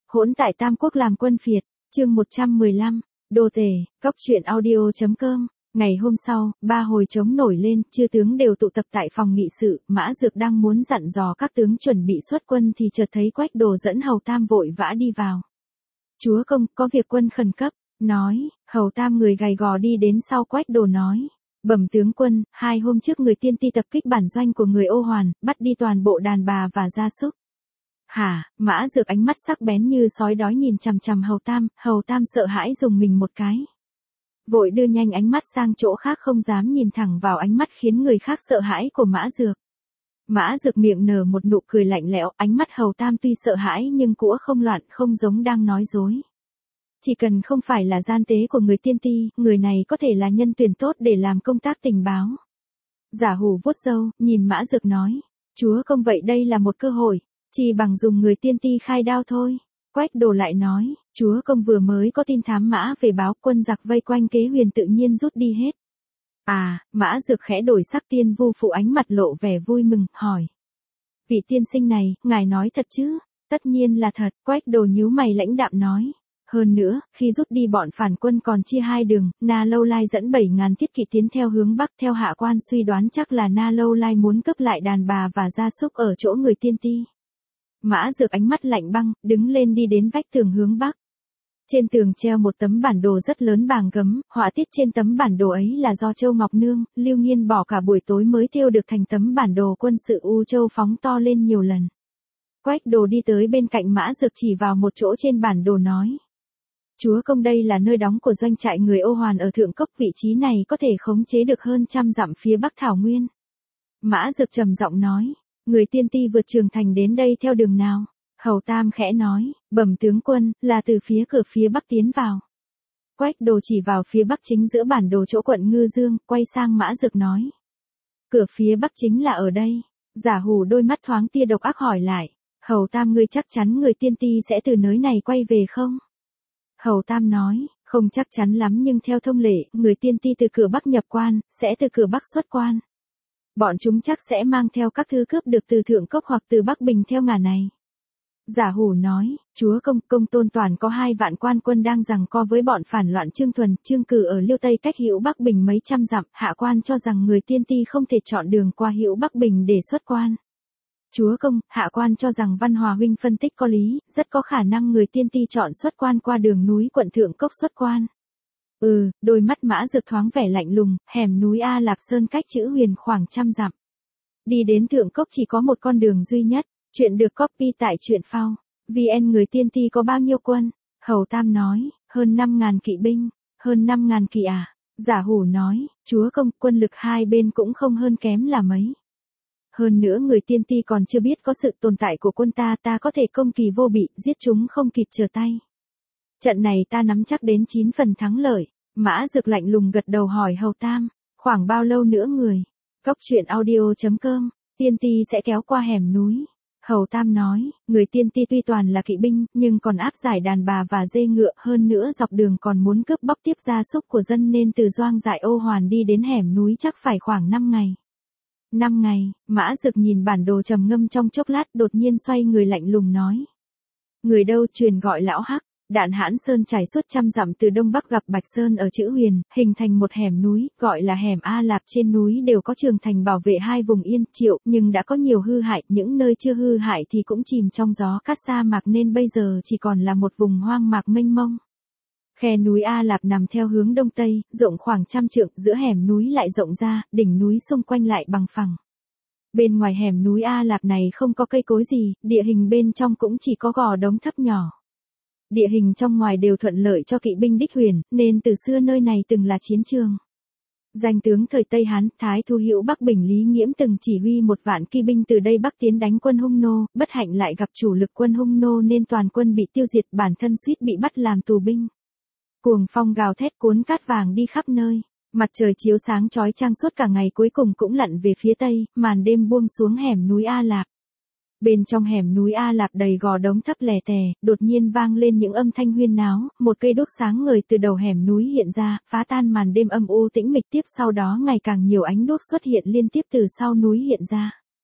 Hỗn tại Tam Quốc làm quân phiệt, chương 115, Đô Tề, Cóc truyện audio.com. Ngày hôm sau, ba hồi trống nổi lên, chư tướng đều tụ tập tại phòng nghị sự, Mã Dược đang muốn dặn dò các tướng chuẩn bị xuất quân thì chợt thấy Quách Đồ dẫn Hầu Tam vội vã đi vào. Chúa công, có việc quân khẩn cấp, nói. Hầu Tam người gầy gò đi đến sau Quách Đồ nói. Bẩm tướng quân, 2 hôm trước người tiên ti tập kích bản doanh của người Ô Hoàn, bắt đi toàn bộ đàn bà và gia súc. Hả? Mã Dược ánh mắt sắc bén như sói đói nhìn chằm chằm Hầu Tam sợ hãi dùng mình một cái. Vội đưa nhanh ánh mắt sang chỗ khác không dám nhìn thẳng vào ánh mắt khiến người khác sợ hãi của Mã Dược. Mã Dược miệng nở một nụ cười lạnh lẽo, ánh mắt Hầu Tam tuy sợ hãi nhưng cũa không loạn, không giống đang nói dối. Chỉ cần không phải là gian tế của người tiên ti, người này có thể là nhân tuyển tốt để làm công tác tình báo. Giả Hủ vuốt râu, nhìn Mã Dược nói, chúa công vậy đây là một cơ hội, chỉ bằng dùng người tiên ti khai đao thôi. Quách Đồ lại nói, chúa công vừa mới có tin thám mã về báo quân giặc vây quanh Kế Huyền tự nhiên rút đi hết. À, Mã Dược khẽ đổi sắc, Tiên Vu Phụ ánh mặt lộ vẻ vui mừng, hỏi. Vị tiên sinh này, ngài nói thật chứ? Tất nhiên là thật, Quách Đồ nhíu mày lãnh đạm nói. Hơn nữa, khi rút đi bọn phản quân còn chia 2 đường, Na Lâu Lai dẫn 7.000 thiết kỵ tiến theo hướng Bắc, theo hạ quan suy đoán chắc là Na Lâu Lai muốn cướp lại đàn bà và gia súc ở chỗ người tiên ti. Mã Dược ánh mắt lạnh băng, đứng lên đi đến vách tường hướng Bắc. Trên tường treo một tấm bản đồ rất lớn bảng gấm, họa tiết trên tấm bản đồ ấy là do Châu Ngọc Nương, Lưu Nghiên bỏ cả buổi tối mới thêu được thành tấm bản đồ quân sự U Châu phóng to lên nhiều lần. Quách Đồ đi tới bên cạnh Mã Dược chỉ vào một chỗ trên bản đồ nói. Chúa công, đây là nơi đóng của doanh trại người Ô Hoàn ở Thượng Cốc, vị trí này có thể khống chế được hơn 100 dặm phía Bắc Thảo Nguyên. Mã Dược trầm giọng nói, người tiên ti vượt Trường Thành đến đây theo đường nào? Hầu Tam khẽ nói, bẩm tướng quân, là từ phía cửa phía Bắc tiến vào. Quách Đồ chỉ vào phía Bắc chính giữa bản đồ chỗ quận Ngư Dương, quay sang Mã Dược nói. Cửa phía Bắc chính là ở đây. Giả Hủ đôi mắt thoáng tia độc ác hỏi lại, Hầu Tam ngươi chắc chắn người tiên ti sẽ từ nơi này quay về không? Hầu Tam nói, không chắc chắn lắm nhưng theo thông lệ, người tiên ti từ cửa Bắc nhập quan, sẽ từ cửa Bắc xuất quan. Bọn chúng chắc sẽ mang theo các thư cướp được từ Thượng Cốc hoặc từ Bắc Bình theo ngả này. Giả Hủ nói, chúa công Tôn Toàn có 2 vạn quan quân đang giằng co với bọn phản loạn Trương Thuần, Trương Cử ở Liêu Tây cách Hữu Bắc Bình mấy trăm dặm, hạ quan cho rằng người tiên ti không thể chọn đường qua Hữu Bắc Bình để xuất quan. Chúa công, hạ quan cho rằng Văn Hòa huynh phân tích có lý, rất có khả năng người tiên ti chọn xuất quan qua đường núi quận Thượng Cốc xuất quan. Đôi mắt Mã Dược thoáng vẻ lạnh lùng, hẻm núi A Lạc Sơn cách Chữ Huyền khoảng 100 dặm. Đi đến Thượng Cốc chỉ có một con đường duy nhất, chuyện được copy tại truyện phao. VN người tiên ti có bao nhiêu quân? Hầu Tam nói, hơn 5.000 kỵ binh. Hơn 5.000 kỵ à? Giả Hủ nói, chúa công, quân lực hai bên cũng không hơn kém là mấy. Hơn nữa người tiên ti còn chưa biết có sự tồn tại của quân ta có thể công kỳ vô bị, giết chúng không kịp trở tay. Trận này ta nắm chắc đến 9 phần thắng lợi. Mã Dược lạnh lùng gật đầu hỏi Hầu Tam, khoảng bao lâu nữa người? Cóc truyện audio.com, tiên ti sẽ kéo qua hẻm núi. Hầu Tam nói, người tiên ti tuy toàn là kỵ binh, nhưng còn áp giải đàn bà và dê ngựa, hơn nữa dọc đường còn muốn cướp bóc tiếp gia súc của dân nên từ Doang Dại Ô Hoàn đi đến hẻm núi chắc phải khoảng 5 ngày. 5 ngày, Mã Dược nhìn bản đồ trầm ngâm trong chốc lát đột nhiên xoay người lạnh lùng nói. Người đâu truyền gọi lão Hắc, Đạn Hãn Sơn trải suốt 100 dặm từ đông bắc gặp Bạch Sơn ở Chữ Huyền, hình thành một hẻm núi, gọi là hẻm A Lạp, trên núi đều có trường thành bảo vệ 2 vùng yên triệu, nhưng đã có nhiều hư hại, những nơi chưa hư hại thì cũng chìm trong gió cát sa mạc nên bây giờ chỉ còn là một vùng hoang mạc mênh mông. Khe núi A Lạp nằm theo hướng đông tây, rộng khoảng 100 trượng, giữa hẻm núi lại rộng ra, đỉnh núi xung quanh lại bằng phẳng. Bên ngoài hẻm núi A Lạp này không có cây cối gì, địa hình bên trong cũng chỉ có gò đống thấp nhỏ. Địa hình trong ngoài đều thuận lợi cho kỵ binh đích huyền, nên từ xưa nơi này từng là chiến trường. Danh tướng thời Tây Hán, Thái Thu Hữu Bắc Bình Lý Nghiễm từng chỉ huy 1 vạn kỵ binh từ đây bắc tiến đánh quân Hung Nô, bất hạnh lại gặp chủ lực quân Hung Nô nên toàn quân bị tiêu diệt, bản thân suýt bị bắt làm tù binh. Cuồng phong gào thét cuốn cát vàng đi khắp nơi, mặt trời chiếu sáng chói chang suốt cả ngày cuối cùng cũng lặn về phía tây, màn đêm buông xuống hẻm núi A Lạp. Bên trong hẻm núi A Lạp đầy gò đống thấp lè tè, đột nhiên vang lên những âm thanh huyên náo, một cây đuốc sáng ngời từ đầu hẻm núi hiện ra, phá tan màn đêm âm u tĩnh mịch, tiếp sau đó ngày càng nhiều ánh đuốc xuất hiện liên tiếp từ sau núi hiện ra.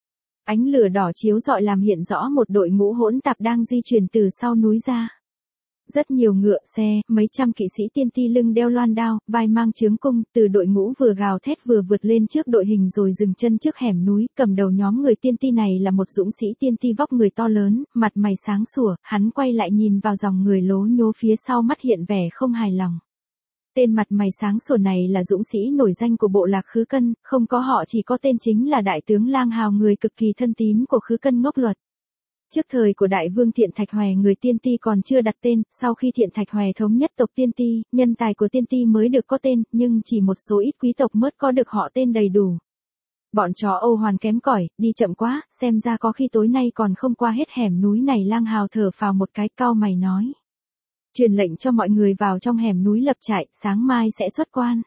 Ánh lửa đỏ chiếu rọi làm hiện rõ một đội ngũ hỗn tạp đang di chuyển từ sau núi ra. Rất nhiều ngựa, xe, mấy trăm kỵ sĩ tiên ti lưng đeo loan đao, vai mang chướng cung, từ đội ngũ vừa gào thét vừa vượt lên trước đội hình rồi dừng chân trước hẻm núi, cầm đầu nhóm người tiên ti này là một dũng sĩ tiên ti vóc người to lớn, mặt mày sáng sủa, hắn quay lại nhìn vào dòng người lố nhố phía sau mắt hiện vẻ không hài lòng. Tên mặt mày sáng sủa này là dũng sĩ nổi danh của bộ lạc Khứ Cân, không có họ chỉ có tên chính là đại tướng Lang Hào, người cực kỳ thân tín của Khứ Cân Ngốc Luật. Trước thời của đại vương Thiện Thạch Hòe, người tiên ti còn chưa đặt tên, sau khi Thiện Thạch Hòe thống nhất tộc tiên ti, nhân tài của tiên ti mới được có tên, nhưng chỉ một số ít quý tộc mới có được họ tên đầy đủ. Bọn chó Âu Hoàn kém cỏi, đi chậm quá, xem ra có khi tối nay còn không qua hết hẻm núi này. Lang Hào thở phào một cái, cau mày nói. Truyền lệnh cho mọi người vào trong hẻm núi lập trại, sáng mai sẽ xuất quan.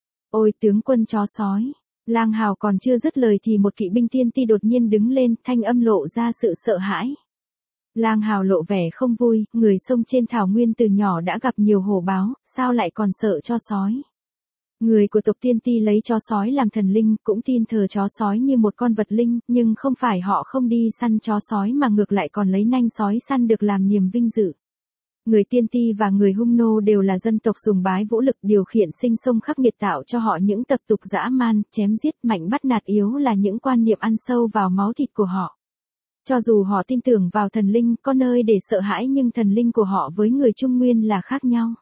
Ôi tướng quân chó sói. Lang Hào còn chưa dứt lời thì một kỵ binh tiên ti đột nhiên đứng lên, thanh âm lộ ra sự sợ hãi. Lang Hào lộ vẻ không vui, người sông trên thảo nguyên từ nhỏ đã gặp nhiều hổ báo, sao lại còn sợ cho sói. Người của tộc tiên ti lấy chó sói làm thần linh, cũng tin thờ chó sói như một con vật linh, nhưng không phải họ không đi săn chó sói mà ngược lại còn lấy nanh sói săn được làm niềm vinh dự. Người tiên ti và người hung nô đều là dân tộc sùng bái vũ lực, điều khiển sinh sông khắc nghiệt tạo cho họ những tập tục dã man, chém giết, mạnh bắt nạt yếu là những quan niệm ăn sâu vào máu thịt của họ. Cho dù họ tin tưởng vào thần linh, có nơi để sợ hãi, nhưng thần linh của họ với người Trung Nguyên là khác nhau.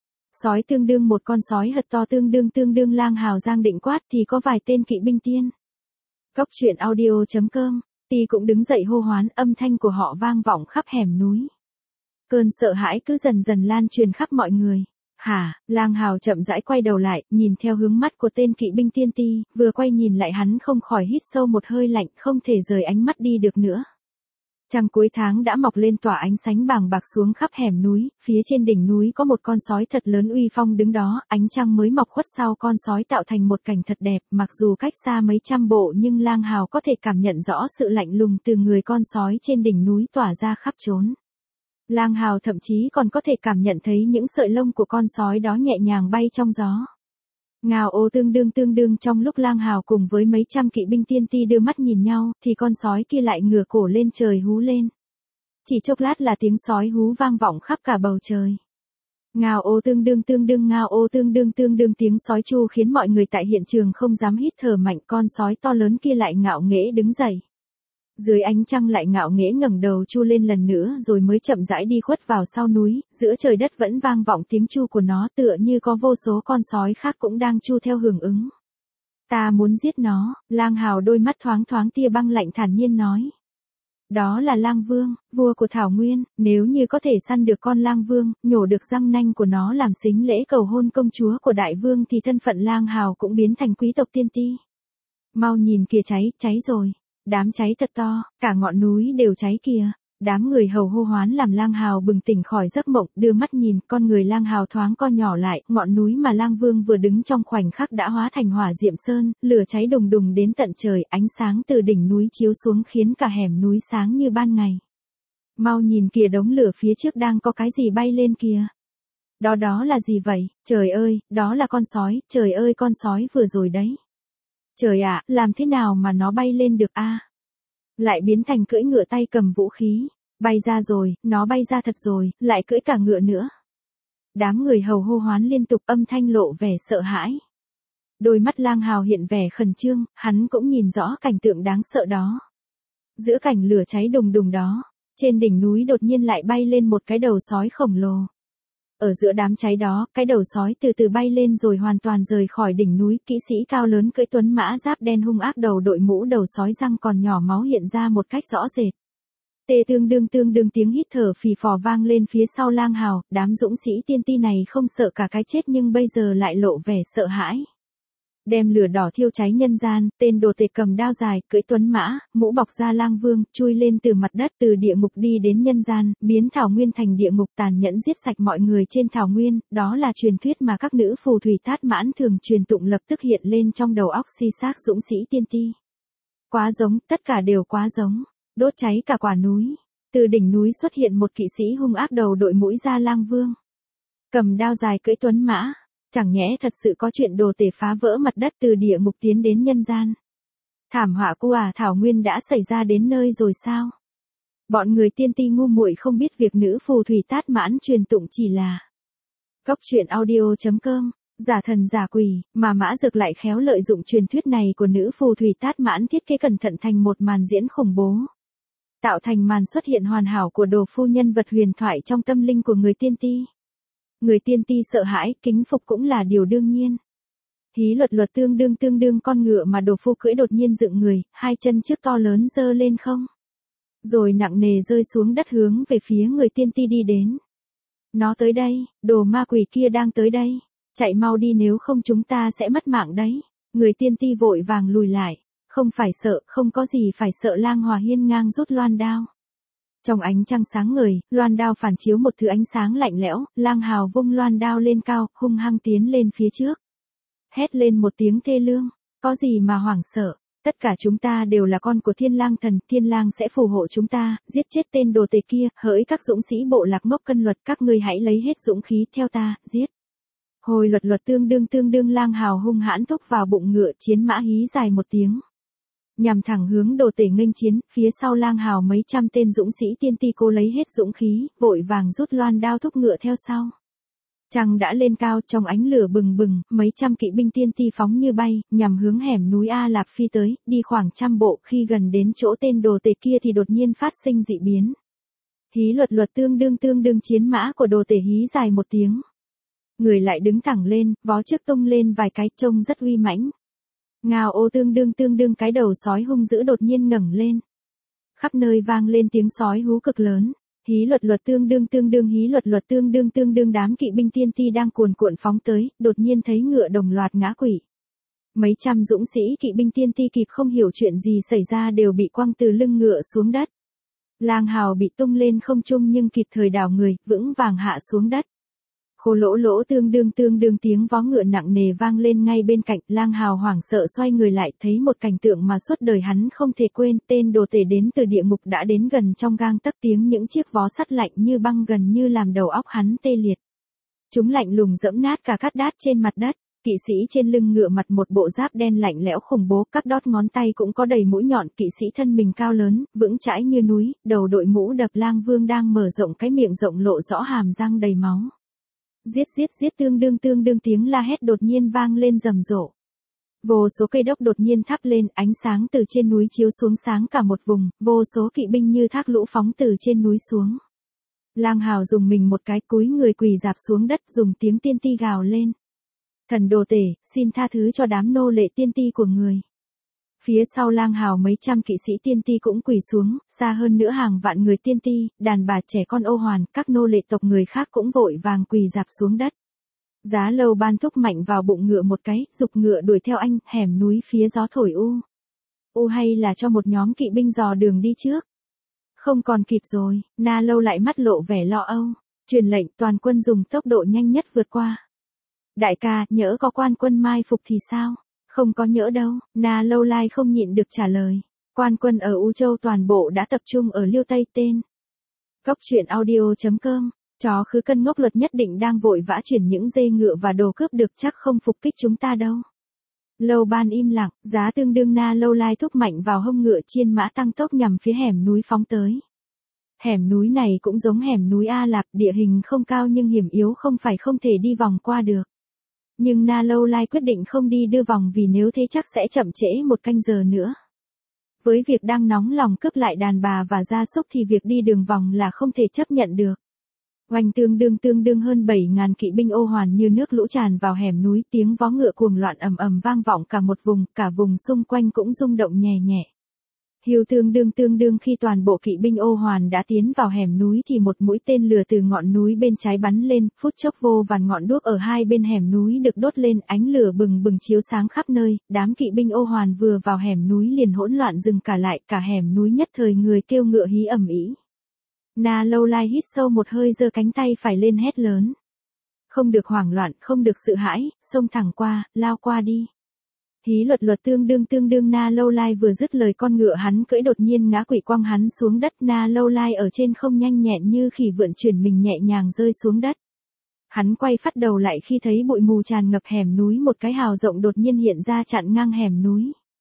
Sói tương đương một con sói hật to, tương đương. Lang Hào giang định quát thì có vài tên kỵ binh tiên. Góc truyện audio.com, Ti cũng đứng dậy hô hoán, âm thanh của họ vang vọng khắp hẻm núi. Cơn sợ hãi cứ dần dần lan truyền khắp mọi người. Hả? Lang Hào chậm rãi quay đầu lại, nhìn theo hướng mắt của tên kỵ binh tiên ti, vừa quay nhìn lại hắn không khỏi hít sâu một hơi lạnh, không thể rời ánh mắt đi được nữa. Trăng cuối tháng đã mọc lên tỏa ánh sánh bàng bạc xuống khắp hẻm núi, phía trên đỉnh núi có một con sói thật lớn uy phong đứng đó, ánh trăng mới mọc khuất sau con sói tạo thành một cảnh thật đẹp, mặc dù cách xa mấy trăm bộ nhưng Lang Hào có thể cảm nhận rõ sự lạnh lùng từ người con sói trên đỉnh núi tỏa ra khắp chốn. Lang Hào thậm chí còn có thể cảm nhận thấy những sợi lông của con sói đó nhẹ nhàng bay trong gió. Ngao ô tương đương trong lúc Lang Hào cùng với mấy trăm kỵ binh tiên ti đưa mắt nhìn nhau, thì con sói kia lại ngửa cổ lên trời hú lên. Chỉ chốc lát là tiếng sói hú vang vọng khắp cả bầu trời. Ngao ô tương đương, ngao ô tương đương, tiếng sói chu khiến mọi người tại hiện trường không dám hít thở mạnh, con sói to lớn kia lại ngạo nghễ đứng dậy. Dưới ánh trăng lại ngạo nghễ ngẩng đầu chu lên lần nữa rồi mới chậm rãi đi khuất vào sau núi, giữa trời đất vẫn vang vọng tiếng chu của nó, tựa như có vô số con sói khác cũng đang chu theo hưởng ứng. Ta muốn giết nó. Lang Hào đôi mắt thoáng tia băng lạnh thản nhiên nói. Đó là Lang Vương, vua của Thảo Nguyên, nếu như có thể săn được con Lang Vương, nhổ được răng nanh của nó làm sính lễ cầu hôn công chúa của đại vương thì thân phận Lang Hào cũng biến thành quý tộc tiên ti. Mau nhìn kìa, cháy rồi. Đám cháy thật to, cả ngọn núi đều cháy kìa. Đám người hầu hô hoán làm Lang Hào bừng tỉnh khỏi giấc mộng, đưa mắt nhìn, con người Lang Hào thoáng co nhỏ lại, ngọn núi mà Lang Vương vừa đứng trong khoảnh khắc đã hóa thành hỏa diệm sơn, lửa cháy đùng đến tận trời, ánh sáng từ đỉnh núi chiếu xuống khiến cả hẻm núi sáng như ban ngày. Mau nhìn kìa, đống lửa phía trước đang có cái gì bay lên kìa. Đó là gì vậy? Trời ơi, đó là con sói, trời ơi, con sói vừa rồi đấy. Trời ạ, làm thế nào mà nó bay lên được a? Lại biến thành cưỡi ngựa tay cầm vũ khí. Bay ra rồi, nó bay ra thật rồi, lại cưỡi cả ngựa nữa. Đám người hầu hô hoán liên tục, âm thanh lộ vẻ sợ hãi. Đôi mắt Lang Hào hiện vẻ khẩn trương, hắn cũng nhìn rõ cảnh tượng đáng sợ đó. Giữa cảnh lửa cháy đùng đó, trên đỉnh núi đột nhiên lại bay lên một cái đầu sói khổng lồ. Ở giữa đám cháy đó, cái đầu sói từ từ bay lên rồi hoàn toàn rời khỏi đỉnh núi, kỵ sĩ cao lớn cưỡi tuấn mã giáp đen hung ác đầu đội mũ đầu sói, răng còn nhỏ máu hiện ra một cách rõ rệt. Tê tương đương tiếng hít thở phì phò vang lên phía sau Lang Hào, đám dũng sĩ tiên ti này không sợ cả cái chết nhưng bây giờ lại lộ vẻ sợ hãi. Đem lửa đỏ thiêu cháy nhân gian, tên đồ tể cầm đao dài, cưỡi tuấn mã, mũ bọc da Lang Vương, chui lên từ mặt đất, từ địa ngục đi đến nhân gian, biến Thảo Nguyên thành địa ngục, tàn nhẫn giết sạch mọi người trên Thảo Nguyên, đó là truyền thuyết mà các nữ phù thủy Tát Mãn thường truyền tụng, lập tức hiện lên trong đầu óc si xác dũng sĩ tiên ti. Quá giống, tất cả đều quá giống, đốt cháy cả quả núi. Từ đỉnh núi xuất hiện một kỵ sĩ hung ác đầu đội mũi da Lang Vương, cầm đao dài cưỡi tuấn mã. Chẳng nhẽ thật sự có chuyện đồ tể phá vỡ mặt đất từ địa ngục tiến đến nhân gian. Thảm họa thảo nguyên đã xảy ra đến nơi rồi sao? Bọn người tiên ti ngu muội không biết việc nữ phù thủy tát mãn truyền tụng chỉ là Cóc truyện audio.com, giả thần giả quỷ, mà Mã Dược lại khéo lợi dụng truyền thuyết này của nữ phù thủy tát mãn thiết kế cẩn thận thành một màn diễn khủng bố. Tạo thành màn xuất hiện hoàn hảo của đồ phu nhân vật huyền thoại trong tâm linh của người tiên ti. Người tiên ti sợ hãi, kính phục cũng là điều đương nhiên. Hí luật tương đương con ngựa mà đồ phu cưỡi đột nhiên dựng người, hai chân trước to lớn giơ lên không. Rồi nặng nề rơi xuống đất hướng về phía người tiên ti đi đến. Nó tới đây, đồ ma quỷ kia đang tới đây. Chạy mau đi nếu không chúng ta sẽ mất mạng đấy. Người tiên ti vội vàng lùi lại. Không phải sợ, không có gì phải sợ. Lang Hòa hiên ngang rút loan đao. Trong ánh trăng sáng ngời, loan đao phản chiếu một thứ ánh sáng lạnh lẽo. Lang Hào vung loan đao lên cao, hung hăng tiến lên phía trước. Hét lên một tiếng thê lương. Có gì mà hoảng sợ. Tất cả chúng ta đều là con của Thiên Lang thần, Thiên Lang sẽ phù hộ chúng ta, giết chết tên đồ tể kia, hỡi các dũng sĩ bộ lạc ngốc cân luật, các ngươi hãy lấy hết dũng khí theo ta, giết. Hồi luật tương đương Lang Hào hung hãn thúc vào bụng ngựa, chiến mã hí dài một tiếng. Nhằm thẳng hướng đồ tể nghênh chiến, phía sau Lang Hào mấy trăm tên dũng sĩ tiên ti cố lấy hết dũng khí, vội vàng rút loan đao thúc ngựa theo sau. Trăng đã lên cao trong ánh lửa bừng bừng, mấy trăm kỵ binh tiên ti phóng như bay, nhằm hướng hẻm núi A Lạp phi tới, đi khoảng 100 bộ, khi gần đến chỗ tên đồ tể kia thì đột nhiên phát sinh dị biến. Hí luật tương đương chiến mã của đồ tể hí dài một tiếng. Người lại đứng thẳng lên, vó trước tung lên vài cái trông rất uy mãnh. Ngao ô tương đương cái đầu sói hung dữ đột nhiên ngẩng lên. Khắp nơi vang lên tiếng sói hú cực lớn. Hí luật tương đương hí luật tương đương đám kỵ binh tiên ti đang cuồn cuộn phóng tới, đột nhiên thấy ngựa đồng loạt ngã quỵ. Mấy trăm dũng sĩ kỵ binh tiên ti kịp không hiểu chuyện gì xảy ra đều bị quăng từ lưng ngựa xuống đất. Lang Hào bị tung lên không trung nhưng kịp thời đảo người, vững vàng hạ xuống đất. Khô lỗ tương đương tiếng vó ngựa nặng nề vang lên ngay bên cạnh. Lang Hào hoảng sợ xoay người lại, thấy một cảnh tượng mà suốt đời hắn không thể quên. Tên đồ tể đến từ địa ngục đã đến gần trong gang tấc, tiếng những chiếc vó sắt lạnh như băng gần như làm đầu óc hắn tê liệt. Chúng lạnh lùng dẫm nát cả cát đát trên mặt đất. Kỵ sĩ trên lưng ngựa mặc một bộ giáp đen lạnh lẽo khủng bố, các đốt ngón tay cũng có đầy mũi nhọn. Kỵ sĩ thân mình cao lớn, vững chãi như núi, đầu đội mũ đập. Lang Vương đang mở rộng cái miệng rộng lộ rõ hàm răng đầy máu. Giết tương đương tiếng la hét đột nhiên vang lên rầm rộ. Vô số cây đốc đột nhiên thắp lên, ánh sáng từ trên núi chiếu xuống sáng cả một vùng, vô số kỵ binh như thác lũ phóng từ trên núi xuống. Lang Hào dùng mình một cái, cúi người quỳ rạp xuống đất, dùng tiếng tiên ti gào lên. Thần đồ tể, xin tha thứ cho đám nô lệ tiên ti của người. Phía sau Lang Hào mấy trăm kỵ sĩ tiên ti cũng quỳ xuống, xa hơn nữa hàng vạn người tiên ti, đàn bà trẻ con ô hoàn, các nô lệ tộc người khác cũng vội vàng quỳ rạp xuống đất. Giá Lâu Ban thúc mạnh vào bụng ngựa một cái, giục ngựa đuổi theo anh, hẻm núi phía gió thổi hay là cho một nhóm kỵ binh dò đường đi trước. Không còn kịp rồi, Na Lâu lại mắt lộ vẻ lo âu, truyền lệnh toàn quân dùng tốc độ nhanh nhất vượt qua. Đại ca, nhỡ có quan quân mai phục thì sao? Không có nhỡ đâu, Na Lâu Lai không nhịn được trả lời. Quan quân ở U Châu toàn bộ đã tập trung ở Liêu Tây tên. Cóc truyện audio.com, chó khứ cân ngốc luật nhất định đang vội vã chuyển những dê ngựa và đồ cướp được, chắc không phục kích chúng ta đâu. Lâu Ban im lặng, giá tương đương Na Lâu Lai thúc mạnh vào hông ngựa, chiên mã tăng tốc nhằm phía hẻm núi phóng tới. Hẻm núi này cũng giống hẻm núi A Lạp, địa hình không cao nhưng hiểm yếu, không phải không thể đi vòng qua được. Nhưng Na Lâu Lai quyết định không đi đưa vòng vì nếu thế chắc sẽ chậm trễ một canh giờ nữa. Với việc đang nóng lòng cướp lại đàn bà và gia súc thì việc đi đường vòng là không thể chấp nhận được. Oanh tương đương hơn 7.000 kỵ binh ô hoàn như nước lũ tràn vào hẻm núi, tiếng vó ngựa cuồng loạn ầm ầm vang vọng cả một vùng, cả vùng xung quanh cũng rung động nhẹ nhẹ. Hiu tương đương khi toàn bộ kỵ binh ô hoàn đã tiến vào hẻm núi thì một mũi tên lửa từ ngọn núi bên trái bắn lên, phút chốc vô vàn ngọn đuốc ở hai bên hẻm núi được đốt lên, ánh lửa bừng bừng chiếu sáng khắp nơi. Đám kỵ binh ô hoàn vừa vào hẻm núi liền hỗn loạn dừng cả lại, cả hẻm núi nhất thời người kêu ngựa hí ầm ĩ. Na Lâu Lai hít sâu một hơi, giơ cánh tay phải lên hét lớn. Không được hoảng loạn, không được sợ hãi, xông thẳng qua, lao qua đi. Hí luật tương đương Na Lâu Lai vừa dứt lời, con ngựa hắn cưỡi đột nhiên ngã quỵ quăng hắn xuống đất. Na Lâu Lai ở trên không nhanh nhẹn như khỉ vượn chuyển mình nhẹ nhàng rơi xuống đất. Hắn quay phát đầu lại khi thấy bụi mù tràn ngập hẻm núi, một cái hào rộng đột nhiên hiện ra chặn ngang hẻm núi.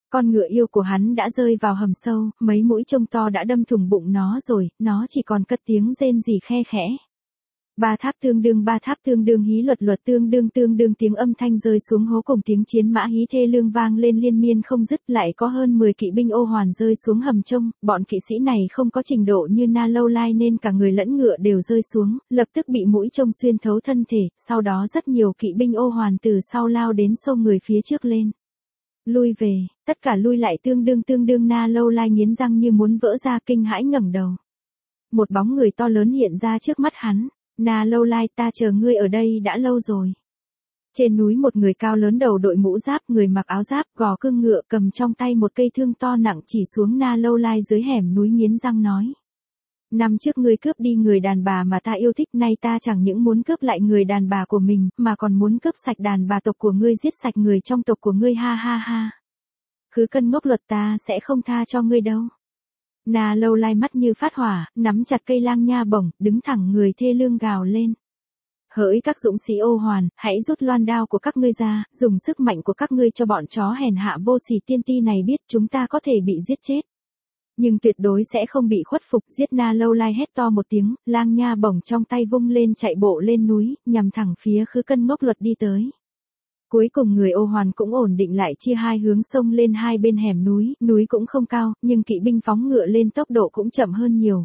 Con ngựa yêu của hắn đã rơi vào hầm sâu, mấy mũi trông to đã đâm thủng bụng nó rồi, nó chỉ còn cất tiếng rên rỉ khe khẽ. Ba tháp tương đương hí luật tương đương tiếng âm thanh rơi xuống hố cùng tiếng chiến mã hí thê lương vang lên liên miên không dứt, lại có hơn 10 kỵ binh ô hoàn rơi xuống hầm trông, bọn kỵ sĩ này không có trình độ như Na Lâu Lai nên cả người lẫn ngựa đều rơi xuống, lập tức bị mũi trông xuyên thấu thân thể, sau đó rất nhiều kỵ binh ô hoàn từ sau lao đến xô người phía trước lên. Lui về, tất cả lui lại tương đương Na Lâu Lai nghiến răng như muốn vỡ ra kinh hãi ngẩng đầu. Một bóng người to lớn hiện ra trước mắt hắn. Na Lâu Lai, ta chờ ngươi ở đây đã lâu rồi. Trên núi một người cao lớn đầu đội mũ giáp, người mặc áo giáp, gò cương ngựa, cầm trong tay một cây thương to nặng chỉ xuống Na Lâu Lai dưới hẻm núi nghiến răng nói. Năm trước ngươi cướp đi người đàn bà mà ta yêu thích, nay ta chẳng những muốn cướp lại người đàn bà của mình, mà còn muốn cướp sạch đàn bà tộc của ngươi, giết sạch người trong tộc của ngươi, ha ha ha. Khứ Cân ngốc luật, ta sẽ không tha cho ngươi đâu. Na Lâu Lai mắt như phát hỏa, nắm chặt cây lang nha bổng, đứng thẳng người thê lương gào lên. Hỡi các dũng sĩ ô hoàn, hãy rút loan đao của các ngươi ra, dùng sức mạnh của các ngươi cho bọn chó hèn hạ vô sỉ tiên ti này biết chúng ta có thể bị giết chết. Nhưng tuyệt đối sẽ không bị khuất phục. Giết. Na Lâu Lai hét to một tiếng, lang nha bổng trong tay vung lên chạy bộ lên núi, nhằm thẳng phía Khứ Cân ngốc luật đi tới. Cuối cùng người ô hoàn cũng ổn định lại, chia hai hướng xông lên hai bên hẻm núi, núi cũng không cao, nhưng kỵ binh phóng ngựa lên tốc độ cũng chậm hơn nhiều,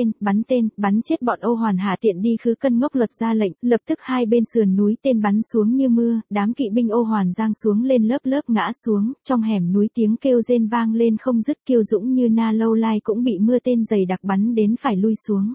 bắn chết bọn ô hoàn, hạ tiện đi. Khứ Cân ngốc luật ra lệnh, lập tức hai bên sườn núi tên bắn xuống như mưa, đám kỵ binh ô hoàn giang xuống lên lớp lớp ngã xuống, trong hẻm núi tiếng kêu rên vang lên không dứt, kiêu dũng như Na Lâu Lai cũng bị mưa tên dày đặc bắn đến phải lui xuống.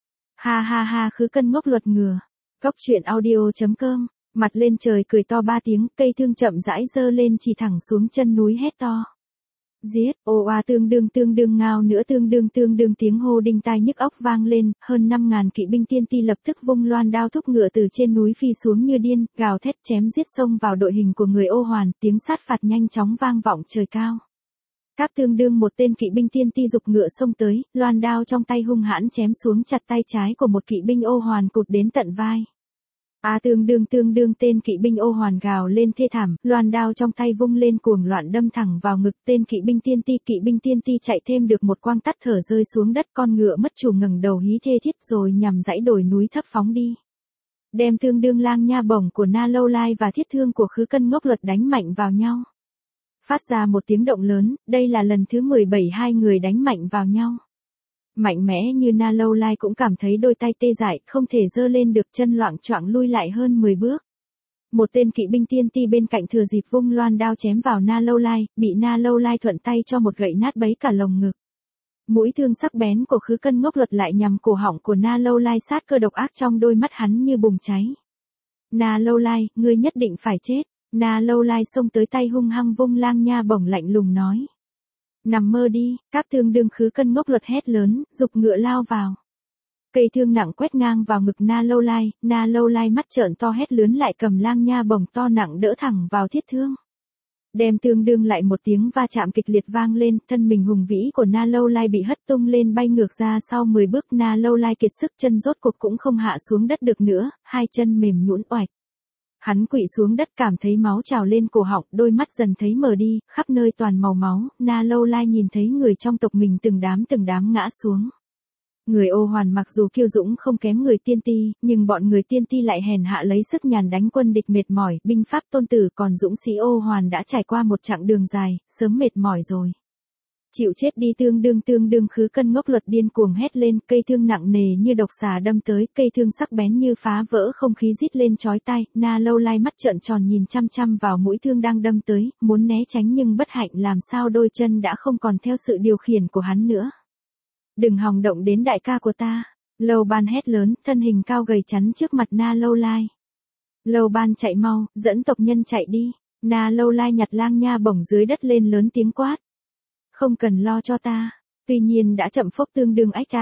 Ha ha ha, Khứ Cân ngốc luật ngừa. Góc truyện audio.com. Mặt lên trời cười to ba tiếng, cây thương chậm rãi giơ lên chỉ thẳng xuống chân núi hét to. Giết. Ô a tương đương ngao nữa tương đương tiếng hô đinh tai nhức óc vang lên, hơn 5.000 kỵ binh tiên ti lập tức vung loan đao thúc ngựa từ trên núi phi xuống như điên, gào thét chém giết xông vào đội hình của người ô hoàn, tiếng sát phạt nhanh chóng vang vọng trời cao. Các tương đương một tên kỵ binh tiên ti giục ngựa xông tới, loan đao trong tay hung hãn chém xuống chặt tay trái của một kỵ binh ô hoàn cụt đến tận vai. Tương đương tên kỵ binh ô hoàn gào lên thê thảm, loan đao trong tay vung lên cuồng loạn đâm thẳng vào ngực tên kỵ binh tiên ti chạy thêm được một quang tắt thở rơi xuống đất, con ngựa mất chủ ngẩng đầu hí thê thiết rồi nhằm dãy đồi núi thấp phóng đi. Đem tương đương lang nha bổng của Na Lâu Lai và thiết thương của Khứ Cân ngốc luật đánh mạnh vào nhau. Phát ra một tiếng động lớn, đây là lần thứ 17 hai người đánh mạnh vào nhau. Mạnh mẽ như Na Lâu Lai cũng cảm thấy đôi tay tê dại, không thể giơ lên được, chân loạng choạng lui lại hơn 10 bước. Một tên kỵ binh tiên ti bên cạnh thừa dịp vung loan đao chém vào Na Lâu Lai, bị Na Lâu Lai thuận tay cho một gậy nát bấy cả lồng ngực. Mũi thương sắc bén của Khứ Cân ngốc luật lại nhằm cổ họng của Na Lâu Lai, sát cơ độc ác trong đôi mắt hắn như bùng cháy. Na Lâu Lai, ngươi nhất định phải chết. Na Lâu Lai xông tới tay hung hăng vung lang nha bổng lạnh lùng nói. Nằm mơ đi. Các tương đương Khứ Cân ngốc luật hét lớn, giục ngựa lao vào. Cây thương nặng quét ngang vào ngực Na Lâu Lai mắt trợn to hét lớn lại cầm lang nha bổng to nặng đỡ thẳng vào thiết thương. Đem tương đương lại một tiếng va chạm kịch liệt vang lên, thân mình hùng vĩ của Na Lâu Lai bị hất tung lên bay ngược ra sau 10 bước. Na Lâu Lai kiệt sức, chân rốt cuộc cũng không hạ xuống đất được nữa, hai chân mềm nhũn oạch. Hắn quỵ xuống đất cảm thấy máu trào lên cổ họng, đôi mắt dần thấy mờ đi, khắp nơi toàn màu máu. Na Lâu Lai nhìn thấy người trong tộc mình từng đám ngã xuống. Người ô hoàn mặc dù kiêu dũng không kém người tiên ti, nhưng bọn người tiên ti lại hèn hạ lấy sức nhàn đánh quân địch mệt mỏi, binh pháp tôn tử, còn dũng sĩ ô hoàn đã trải qua một chặng đường dài, sớm mệt mỏi rồi. Chịu chết đi. Tương đương Khứ Cân ngốc luật điên cuồng hét lên, cây thương nặng nề như độc xà đâm tới, cây thương sắc bén như phá vỡ không khí rít lên chói tai. Na Lâu Lai mắt trợn tròn nhìn chăm chăm vào mũi thương đang đâm tới, muốn né tránh nhưng bất hạnh làm sao đôi chân đã không còn theo sự điều khiển của hắn nữa. Đừng hòng động đến đại ca của ta. Lâu Ban hét lớn, thân hình cao gầy chắn trước mặt Na Lâu Lai. Lâu Ban chạy mau, dẫn tộc nhân chạy đi. Na Lâu Lai nhặt lang nha bổng dưới đất lên lớn tiếng quát. Không cần lo cho ta. Tuy nhiên đã chậm phốc. Tương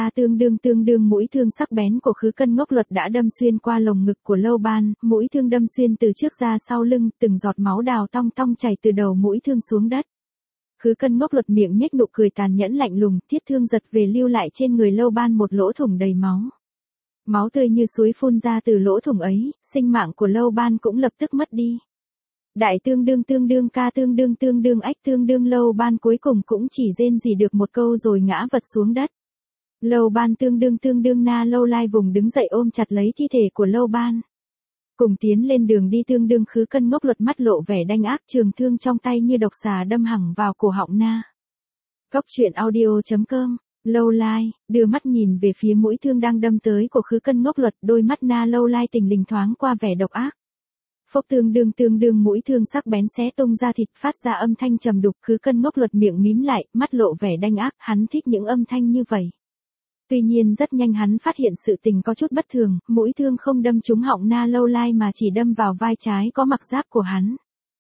đương mũi thương sắc bén của Khứ Cân ngốc luật đã đâm xuyên qua lồng ngực của Lâu Ban, mũi thương đâm xuyên từ trước ra sau lưng, từng giọt máu đào tong tong chảy từ đầu mũi thương xuống đất. Khứ Cân ngốc luật miệng nhếch nụ cười tàn nhẫn lạnh lùng, thiết thương giật về lưu lại trên người Lâu Ban một lỗ thủng đầy máu. Máu tươi như suối phun ra từ lỗ thủng ấy, sinh mạng của Lâu Ban cũng lập tức mất đi. Đại tương đương ca tương đương ách tương đương Lâu Ban cuối cùng cũng chỉ rên rỉ được một câu rồi ngã vật xuống đất. Lâu Ban tương đương Na Lâu Lai vùng đứng dậy ôm chặt lấy thi thể của Lâu Ban. Cùng tiến lên đường đi tương đương Khứ Cân Ngốc Luật mắt lộ vẻ đanh ác, trường thương trong tay như độc xà đâm hẳng vào cổ họng Na. Cóc truyện audio.com. Lâu Lai, đưa mắt nhìn về phía mũi thương đang đâm tới của Khứ Cân Ngốc Luật, đôi mắt Na Lâu Lai tình lình thoáng qua vẻ độc ác. Phốc tương đương mũi thương sắc bén xé tung ra thịt, phát ra âm thanh trầm đục. Khứ Cân Ngốc Luật miệng mím lại, mắt lộ vẻ đanh ác, hắn thích những âm thanh như vậy. Tuy nhiên rất nhanh hắn phát hiện sự tình có chút bất thường, mũi thương không đâm trúng họng Na Lâu Lai mà chỉ đâm vào vai trái có mặc giáp của hắn.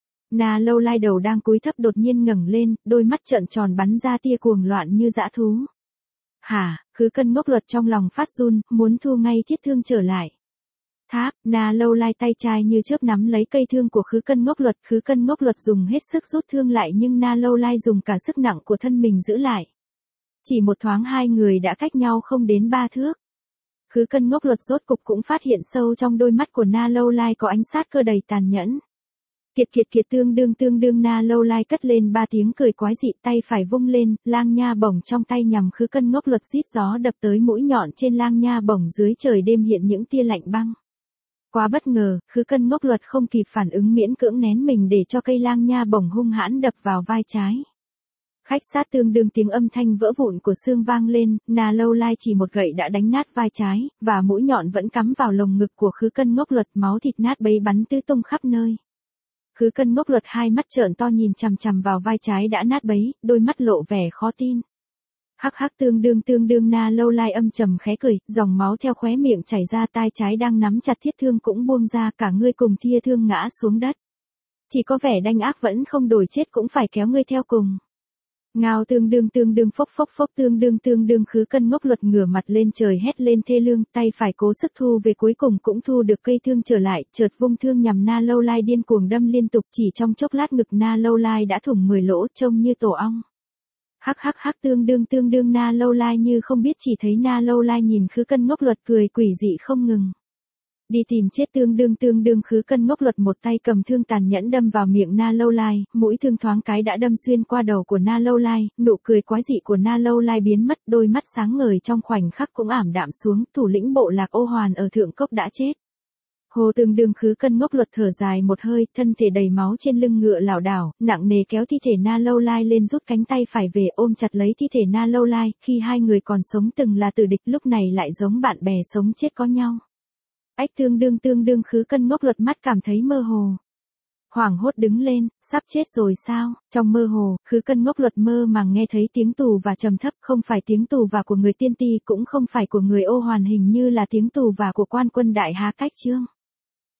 Na Lâu Lai đầu đang cúi thấp đột nhiên ngẩng lên, đôi mắt trợn tròn bắn ra tia cuồng loạn như dã thú. Hả? Khứ Cân Ngốc Luật trong lòng phát run, muốn thu ngay thiết thương trở lại. Tháp, Na Lâu Lai tay trái như chớp nắm lấy cây thương của Khứ Cân Ngốc Luật. Khứ Cân Ngốc Luật dùng hết sức rút thương lại nhưng Na Lâu Lai dùng cả sức nặng của thân mình giữ lại. Chỉ một thoáng hai người đã cách nhau không đến 3 thước. Khứ Cân Ngốc Luật rốt cục cũng phát hiện sâu trong đôi mắt của Na Lâu Lai có ánh sát cơ đầy tàn nhẫn. Kiệt tương đương Na Lâu Lai cất lên 3 tiếng cười quái dị, tay phải vung lên, lang nha bổng trong tay nhằm Khứ Cân Ngốc Luật rít gió đập tới, mũi nhọn trên lang nha bổng dưới trời đêm hiện những tia lạnh băng. Quá bất ngờ, Khứ Cân Ngốc Luật không kịp phản ứng miễn cưỡng nén mình để cho cây lang nha bổng hung hãn đập vào vai trái. Khách sát tương đương tiếng âm thanh vỡ vụn của xương vang lên, Na Lâu Lai chỉ một gậy đã đánh nát vai trái, và mũi nhọn vẫn cắm vào lồng ngực của Khứ Cân Ngốc Luật, máu thịt nát bấy bắn tứ tung khắp nơi. Khứ Cân Ngốc Luật hai mắt trợn to nhìn chằm chằm vào vai trái đã nát bấy, đôi mắt lộ vẻ khó tin. Hắc tương đương Na Lâu Lai âm trầm khẽ cười, dòng máu theo khóe miệng chảy ra, tay trái đang nắm chặt thiết thương cũng buông ra, cả ngươi cùng thia thương ngã xuống đất. Chỉ có vẻ đanh ác vẫn không đổi chết cũng phải kéo ngươi theo cùng. Ngao tương đương phốc tương đương Khứ Cân Ngốc Luật ngửa mặt lên trời hét lên thê lương, tay phải cố sức thu về cuối cùng cũng thu được cây thương trở lại, chợt vung thương nhằm Na Lâu Lai điên cuồng đâm liên tục, chỉ trong chốc lát ngực Na Lâu Lai đã thủng 10 lỗ trông như tổ ong. Hắc tương đương Na Lâu Lai như không biết, chỉ thấy Na Lâu Lai nhìn Khứ Cân Ngốc Luật cười quỷ dị không ngừng. Đi tìm chết tương đương Khứ Cân Ngốc Luật một tay cầm thương tàn nhẫn đâm vào miệng Na Lâu Lai, mũi thương thoáng cái đã đâm xuyên qua đầu của Na Lâu Lai, nụ cười quái dị của Na Lâu Lai biến mất, đôi mắt sáng ngời trong khoảnh khắc cũng ảm đạm xuống, thủ lĩnh bộ lạc Ô Hoàn ở thượng cốc đã chết. Hồ tương đương Khứ Cân Ngốc Luật thở dài một hơi, thân thể đầy máu trên lưng ngựa lảo đảo, nặng nề kéo thi thể Na Lâu Lai lên, rút cánh tay phải về ôm chặt lấy thi thể Na Lâu Lai, khi hai người còn sống từng là tử địch lúc này lại giống bạn bè sống chết có nhau. Ách tương đương Khứ Cân Ngốc Luật mắt cảm thấy mơ hồ. Hoảng hốt đứng lên, sắp chết rồi sao? Trong mơ hồ, Khứ Cân Ngốc Luật mơ màng nghe thấy tiếng tù và trầm thấp, không phải tiếng tù và của người tiên ti, cũng không phải của người Ô Hoàn, hình như là tiếng tù và của quan quân Đại Hà Cách Chương.